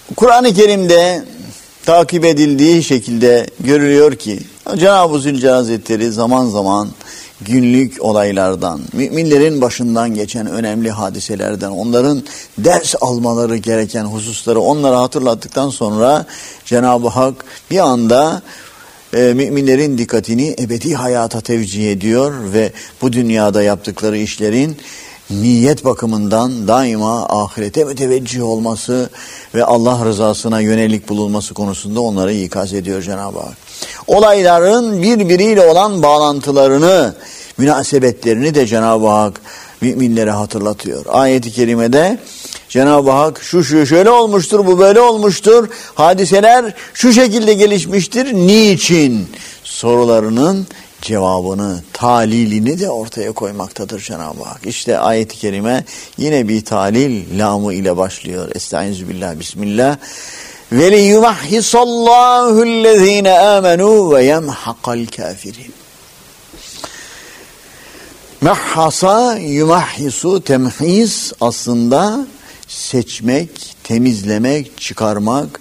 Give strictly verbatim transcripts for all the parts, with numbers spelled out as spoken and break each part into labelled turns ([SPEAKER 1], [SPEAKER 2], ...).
[SPEAKER 1] Kur'an-ı Kerim'de takip edildiği şekilde görülüyor ki Cenab-ı Zülcelal Hazretleri zaman zaman günlük olaylardan, müminlerin başından geçen önemli hadiselerden, onların ders almaları gereken hususları onlara hatırlattıktan sonra Cenab-ı Hak bir anda e, müminlerin dikkatini ebedi hayata tevcih ediyor ve bu dünyada yaptıkları işlerin niyet bakımından daima ahirete müteveccih olması ve Allah rızasına yönelik bulunması konusunda onları ikaz ediyor Cenab-ı Hak. Olayların birbiriyle olan bağlantılarını, münasebetlerini de Cenab-ı Hak müminlere hatırlatıyor. Ayet-i kerimede Cenab-ı Hak şu şu şöyle olmuştur, bu böyle olmuştur, hadiseler şu şekilde gelişmiştir, niçin sorularının cevabını, talilini de ortaya koymaktadır Cenab-ı Hak. İşte ayet-i kerime yine bir talil lamı ile başlıyor. Estağfirullah, bismillah. Ve liyumahhisallahu allazine amenu ve yemhaqal kafirin. Mahhasa yumahhisu, temhis aslında seçmek, temizlemek, çıkarmak,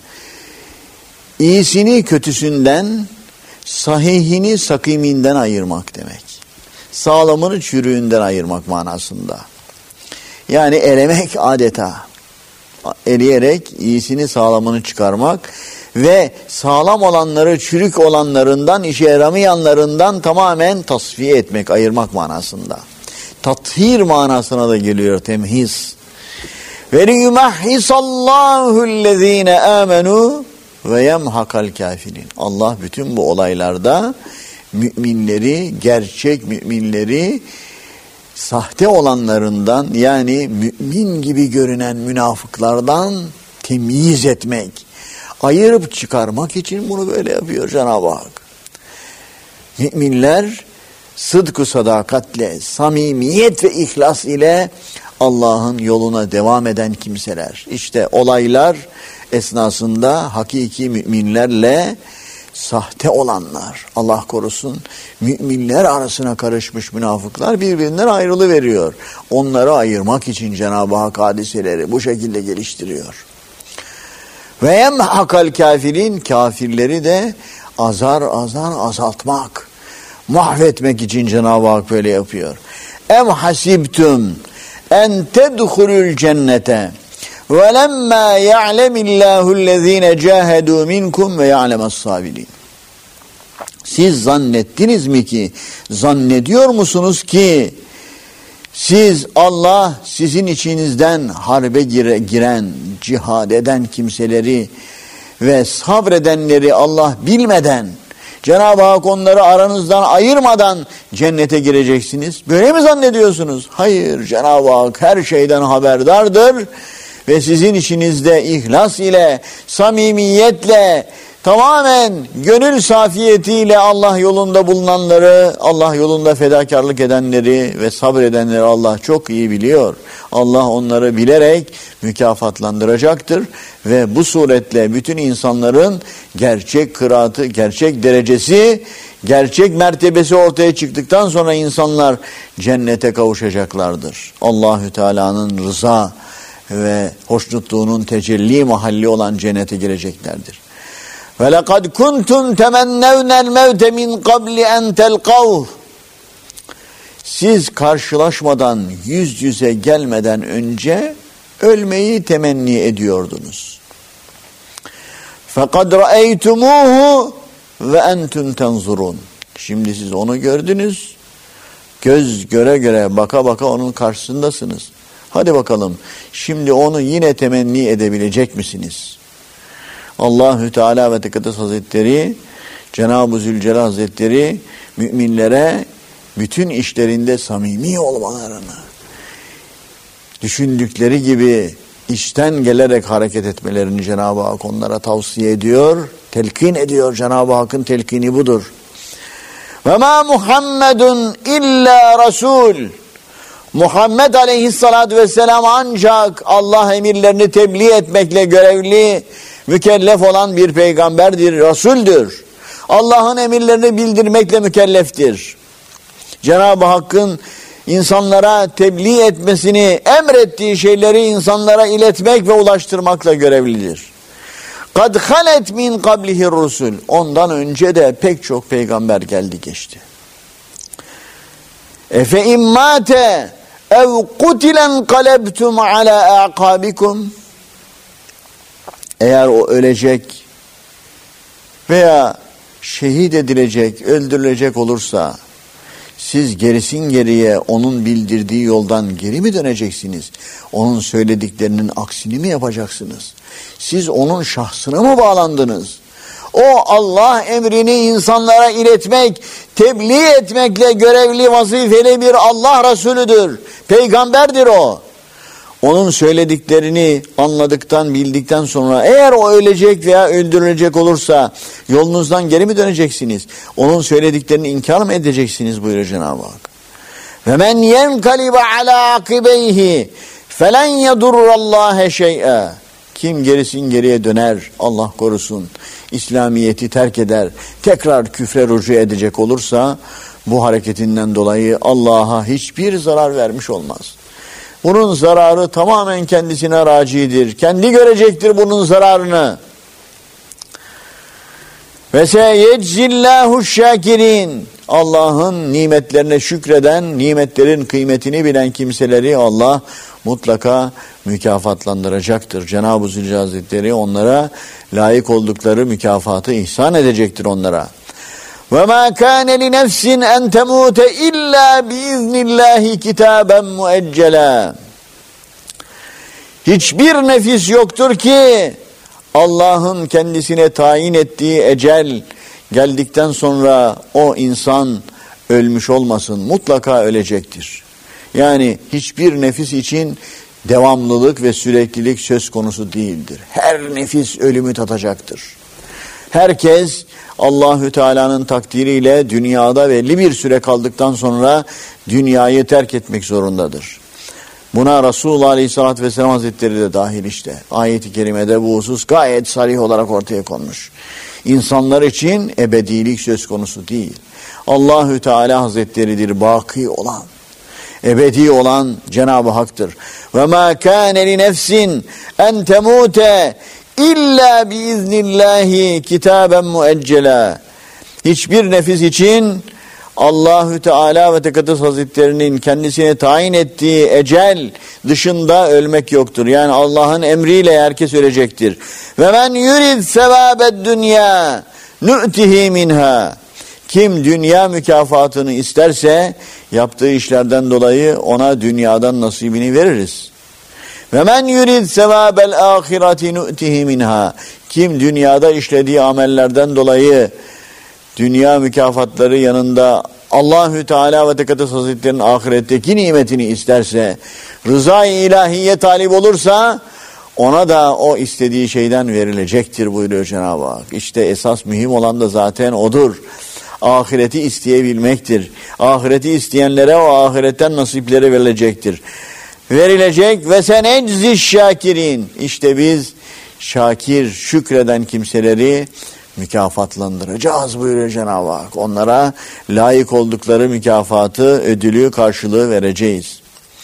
[SPEAKER 1] iyisini kötüsünden, sahihini sakiminden ayırmak demek. Sağlamını çürüğünden ayırmak manasında. Yani elemek adeta. Eleyerek iyisini sağlamını çıkarmak ve sağlam olanları çürük olanlarından, işe yaramayanlarından tamamen tasfiye etmek, ayırmak manasında. Tathir manasına da geliyor temhiz. Ve liyumahhisallahu allazine amenu ve yemhakal kafirin. Allah bütün bu olaylarda müminleri, gerçek müminleri sahte olanlarından, yani mümin gibi görünen münafıklardan temyiz etmek, ayırıp çıkarmak için bunu böyle yapıyor Cenab-ı Hak. Müminler sıdk-ı sadakatle, samimiyet ve ihlas ile Allah'ın yoluna devam eden kimseler. İşte olaylar esnasında hakiki müminlerle sahte olanlar, Allah korusun, müminler arasına karışmış münafıklar birbirinden ayrılıveriyor. Onları ayırmak için Cenab-ı Hak hadiseleri bu şekilde geliştiriyor. Ve yemhakal kafirin, kafirleri de azar azar azaltmak, mahvetmek için Cenab-ı Hak böyle yapıyor. Em hasibtum en tedhulul cennete ve lemma ya'lemillahu allazine cahadu minkum ve ya'lemas sabirin. Siz zannettiniz mi ki, zannediyor musunuz ki siz, Allah sizin içinizden harbe gire, giren, cihad eden kimseleri ve sabredenleri Allah bilmeden, Cenab-ı Hak onları aranızdan ayırmadan cennete gireceksiniz? Böyle mi zannediyorsunuz? Hayır, Cenab-ı Hak her şeyden haberdardır ve sizin içinizde ihlas ile, samimiyetle, tamamen gönül safiyetiyle Allah yolunda bulunanları, Allah yolunda fedakarlık edenleri ve sabredenleri Allah çok iyi biliyor. Allah onları bilerek mükafatlandıracaktır ve bu suretle bütün insanların gerçek kıraatı, gerçek derecesi, gerçek mertebesi ortaya çıktıktan sonra insanlar cennete kavuşacaklardır. Allahü Teala'nın rıza ve hoşnutluğunun tecelli mahalli olan cennete gireceklerdir. Ve lekad kuntum temennevnel mevte min qabli en telqavh. Siz karşılaşmadan, yüz yüze gelmeden önce ölmeyi temenni ediyordunuz. Fekad ra'eytumuhu ve entum tenzurun. Şimdi siz onu gördünüz. Göz göre göre, baka baka onun karşısındasınız. Hadi bakalım, şimdi onu yine temenni edebilecek misiniz? Allahü Teala ve Tekaddes Hazretleri, Cenab-ı Zülcelal Hazretleri müminlere bütün işlerinde samimi olmalarını, düşündükleri gibi içten gelerek hareket etmelerini Cenab-ı Hak onlara tavsiye ediyor, telkin ediyor. Cenab-ı Hakk'ın telkini budur. Ve ma Muhammedun illa Resul. Muhammed Aleyhisselatü Vesselam ancak Allah emirlerini tebliğ etmekle görevli, mükellef olan bir peygamberdir, Resul'dür. Allah'ın emirlerini bildirmekle mükelleftir. Cenab-ı Hakk'ın insanlara tebliğ etmesini, emrettiği şeyleri insanlara iletmek ve ulaştırmakla görevlidir. kad halet min qablihi rusul. Ondan önce de pek çok peygamber geldi geçti. Efe immate ev kutilen qalebtum ala aqabikum. Eğer o ölecek veya şehit edilecek, öldürülecek olursa siz gerisin geriye onun bildirdiği yoldan geri mi döneceksiniz? Onun söylediklerinin aksini mi yapacaksınız? Siz onun şahsına mı bağlandınız? O Allah emrini insanlara iletmek, tebliğ etmekle görevli, vazifeli bir Allah Resulüdür. Peygamberdir o. Onun söylediklerini anladıktan, bildikten sonra eğer o ölecek veya öldürülecek olursa yolunuzdan geri mi döneceksiniz? Onun söylediklerini inkar mı edeceksiniz buyuruyor Cenab-ı Hak. Ve men yenkalibe ala akibeyhi felen yedurrallahe şey'e. Kim gerisin geriye döner, Allah korusun, İslamiyet'i terk eder, tekrar küfre rücu edecek olursa bu hareketinden dolayı Allah'a hiçbir zarar vermiş olmaz. Bunun zararı tamamen kendisine racidir. Kendi görecektir bunun zararını. Ve seyeczillahu şakirin. Allah'ın nimetlerine şükreden, nimetlerin kıymetini bilen kimseleri Allah mutlaka mükafatlandıracaktır. Cenab-ı Zülcelal Hazretleri onlara layık oldukları mükafatı ihsan edecektir onlara. وَمَا كَانَ لِنَفْسٍ اَنْ تَمُوتَ اِلَّا بِاِذْنِ اللّٰهِ كِتَابًا مُؤَجَّلًا. Hiçbir nefis yoktur ki Allah'ın kendisine tayin ettiği ecel geldikten sonra o insan ölmüş olmasın. Mutlaka ölecektir. Yani hiçbir nefis için devamlılık ve süreklilik söz konusu değildir. Her nefis ölümü tadacaktır. Herkes Allahü Teala'nın takdiriyle dünyada belli bir süre kaldıktan sonra dünyayı terk etmek zorundadır. Buna Resulullah Aleyhisselatü Vesselam Hazretleri de dahil işte. Ayet-i kerimede bu husus gayet sarih olarak ortaya konmuş. İnsanlar için ebedilik söz konusu değil. Allahü Teala Hazretleri'dir baki olan. Ebedi olan Cenab-ı Hak'tır. Ve ma kana li nefsin en temute illa biiznillahi kitaben mueccela. Hiçbir nefis için Allahü Teala ve Tekaddes Hazretlerinin kendisine tayin ettiği ecel dışında ölmek yoktur. Yani Allah'ın emriyle herkes ölecektir. Ve men yurid sevabed dünya nu'tihi minha. Kim dünya mükafatını isterse yaptığı işlerden dolayı ona dünyadan nasibini veririz. Ve men yurid sevabel ahireti nu'tihi minha. Kim dünyada işlediği amellerden dolayı dünya mükafatları yanında Allahü Teala ve Tekaddes Hazretleri'nin ahiretteki nimetini isterse, rıza-i ilahiye talip olursa ona da o istediği şeyden verilecektir buyuruyor Cenab-ı Hak. İşte esas mühim olan da zaten odur. Ahireti isteyebilmektir. Ahireti isteyenlere o ahiretten nasipleri verilecektir. Verilecek ve sen eczi şakirin. İşte biz şakir, şükreden kimseleri mükafatlandıracağız buyuruyor Cenab-ı Hak. Onlara layık oldukları mükafatı, ödülü, karşılığı vereceğiz.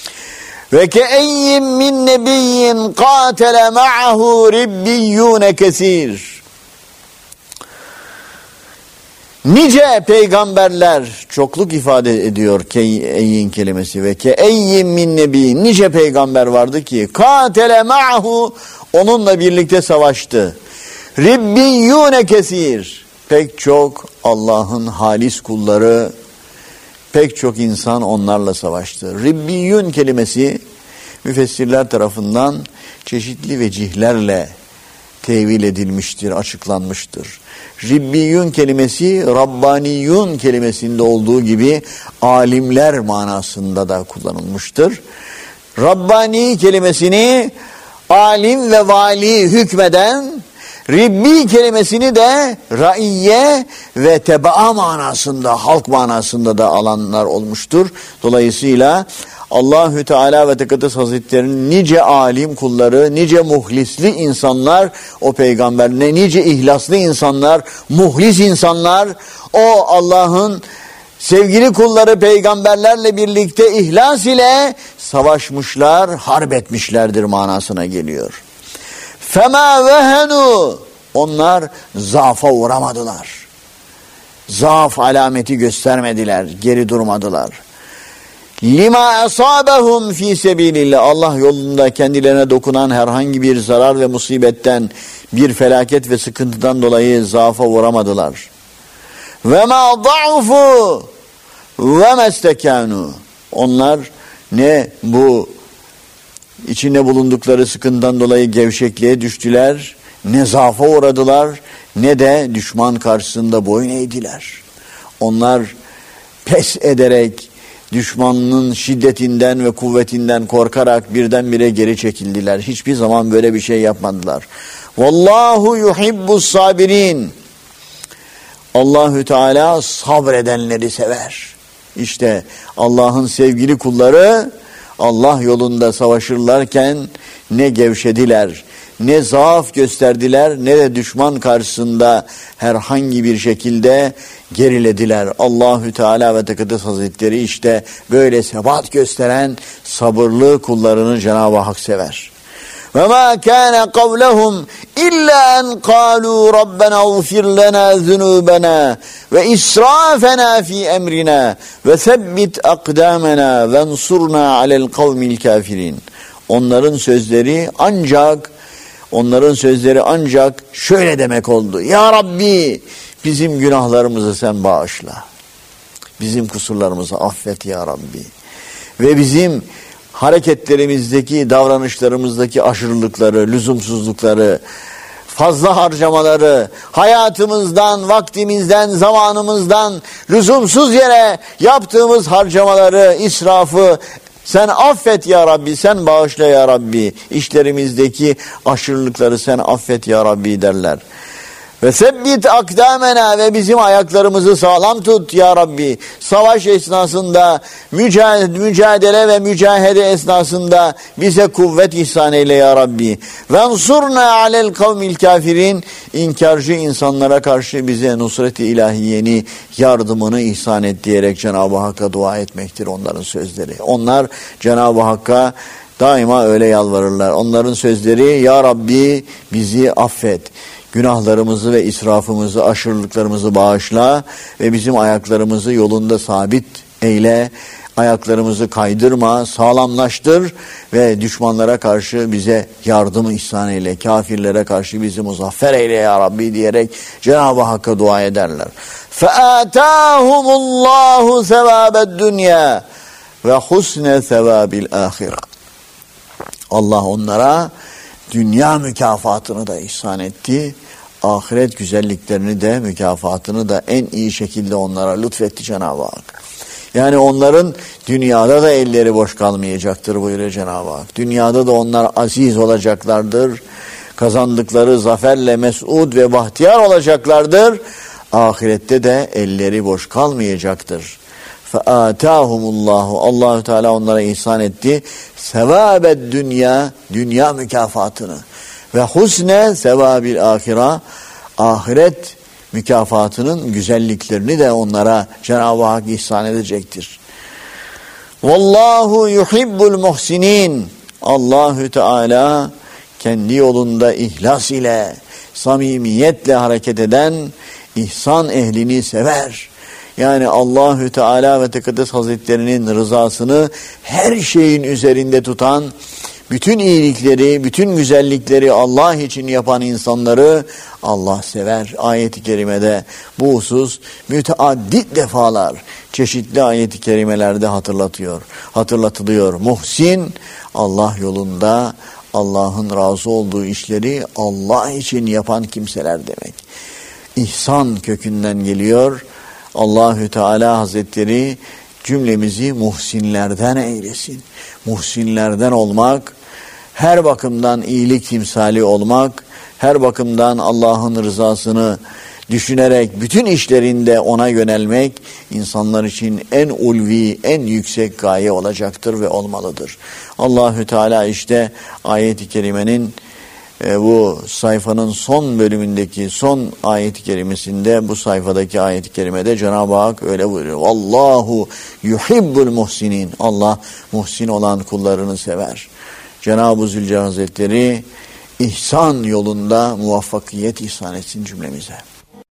[SPEAKER 1] Ve ke'eyyin min nebiyyin qatele ma'ahu ribbiyyûne kesir. Nice peygamberler, çokluk ifade ediyor ke'eyyin kelimesi, ve ke'eyyin min nebiyyin, nice peygamber vardı ki qatele ma'ahu, onunla birlikte savaştı. Ribbiyyûne kesir, pek çok Allah'ın halis kulları, pek çok insan onlarla savaştı. Ribbiyyûn kelimesi müfessirler tarafından çeşitli vecihlerle tevil edilmiştir, açıklanmıştır. Ribbiyyûn kelimesi Rabbaniyyûn kelimesinde olduğu gibi alimler manasında da kullanılmıştır. Rabbani kelimesini alim ve vali hükmeden, Ribbi kelimesini de raiye ve tebaa manasında, halk manasında da alanlar olmuştur. Dolayısıyla Allahü Teala ve Tekaddes Hazretleri'nin nice alim kulları, nice muhlisli insanlar, o peygamberine nice ihlaslı insanlar, muhlis insanlar, o Allah'ın sevgili kulları peygamberlerle birlikte ihlas ile savaşmışlar, harp etmişlerdir manasına geliyor. Fema vehenu, Onlar zaafa uğramadılar. Zaaf alameti göstermediler, geri durmadılar. Lima asabahum fi sebilillah. Allah yolunda kendilerine dokunan herhangi bir zarar ve musibetten, bir felaket ve sıkıntıdan dolayı zaafa uğramadılar. Ve ma da'ufu ve mestekanu. Onlar ne bu içinde bulundukları sıkıntıdan dolayı gevşekliğe düştüler, ne zaafa uğradılar, ne de düşman karşısında boyun eğdiler. Onlar pes ederek, düşmanın şiddetinden ve kuvvetinden korkarak birdenbire geri çekildiler. Hiçbir zaman böyle bir şey yapmadılar. Vallahu yuhibbus sabirin. Allahü Teala sabredenleri sever. İşte Allah'ın sevgili kulları Allah yolunda savaşırlarken ne gevşediler, ne zaaf gösterdiler, ne de düşman karşısında herhangi bir şekilde gerilediler. Allahü Teala ve Tekaddes Hazretleri işte böyle sebat gösteren sabırlı kullarını Cenab-ı Hak sever. وَمَا كَانَ قَوْلَهُمْ إِلَّا أَنْ قَالُوا رَبَّنَا اغْفِرْ لَنَا ذُنُوبَنَا وَإِسْرَافَنَا فِي أَمْرِنَا وَثَبِّتْ أَقْدَامَنَا وَانْصُرْنَا عَلَى الْقَوْمِ الْكَافِرِينَ. Onların sözleri ancak onların sözleri ancak şöyle demek oldu. Ya Rabbi, bizim günahlarımızı sen bağışla. Bizim kusurlarımızı affet ya Rabbi. Ve bizim hareketlerimizdeki, davranışlarımızdaki aşırılıkları, lüzumsuzlukları, fazla harcamaları, hayatımızdan, vaktimizden, zamanımızdan lüzumsuz yere yaptığımız harcamaları, israfı sen affet ya Rabbi, sen bağışla ya Rabbi. İşlerimizdeki aşırılıkları sen affet ya Rabbi derler. Ve sebbit akdamena, ve bizim ayaklarımızı sağlam tut ya Rabbi. Savaş esnasında, mücadele ve mücahede esnasında bize kuvvet ihsan eyle ya Rabbi. Vensurna alel kavmil kafirin. İnkarcı insanlara karşı bize nusret-i ilahiyeni, yardımını ihsan et diyerek Cenab-ı Hakk'a dua etmektir onların sözleri. Onlar Cenab-ı Hakk'a daima öyle yalvarırlar. Onların sözleri ya Rabbi bizi affet. Günahlarımızı ve israfımızı, aşırılıklarımızı bağışla ve bizim ayaklarımızı yolunda sabit eyle, ayaklarımızı kaydırma, sağlamlaştır ve düşmanlara karşı bize yardımı ihsan eyle, kafirlere karşı bizi muzaffer eyle ya Rabbi diyerek Cenab-ı Hakk'a dua ederler. فَآتَاهُمُ اللّٰهُ ثَوَابَ الدُّنْيَا وَحُسْنَ ثَوَابِ الْآخِرَةِ. Allah onlara dünya mükafatını da ihsan etti. Ahiret güzelliklerini de, mükafatını da en iyi şekilde onlara lütfetti Cenab-ı Hak. Yani onların dünyada da elleri boş kalmayacaktır buyuruyor Cenab-ı Hak. Dünyada da onlar aziz olacaklardır. Kazandıkları zaferle mes'ud ve bahtiyar olacaklardır. Ahirette de elleri boş kalmayacaktır. فَآتَاهُمُ Allahü Teala onlara ihsan etti. Sevâbed dünya, dünya mükafatını. Ve husne sevabil ahira, ahiret mükafatının güzelliklerini de onlara Cenab-ı Hak ihsan edecektir. Vallahu yuhibbul muhsinin. Allahü Teala kendi yolunda ihlas ile, samimiyetle hareket eden ihsan ehlini sever. Yani Allahü Teala ve Tekaddes Hazretlerinin rızasını her şeyin üzerinde tutan, bütün iyilikleri, bütün güzellikleri Allah için yapan insanları Allah sever. Ayet-i kerimede bu husus müteaddit defalar çeşitli ayet-i kerimelerde hatırlatıyor, hatırlatılıyor. Muhsin, Allah yolunda Allah'ın razı olduğu işleri Allah için yapan kimseler demek. İhsan kökünden geliyor. Allahü Teala Hazretleri cümlemizi muhsinlerden eylesin. Muhsinlerden olmak, her bakımdan iyilik timsali olmak, her bakımdan Allah'ın rızasını düşünerek bütün işlerinde ona yönelmek insanlar için en ulvi, en yüksek gaye olacaktır ve olmalıdır. Allahü Teala işte ayet-i kerimenin e, bu sayfanın son bölümündeki son ayet-i kerimesinde, bu sayfadaki ayet-i kerimede Cenab-ı Hak öyle buyuruyor. Vallahu yuhibbul muhsinin. Allah muhsin olan kullarını sever. Cenab-ı Zülcelal Hazretleri ihsan yolunda muvaffakiyet ihsan etsin cümlemize.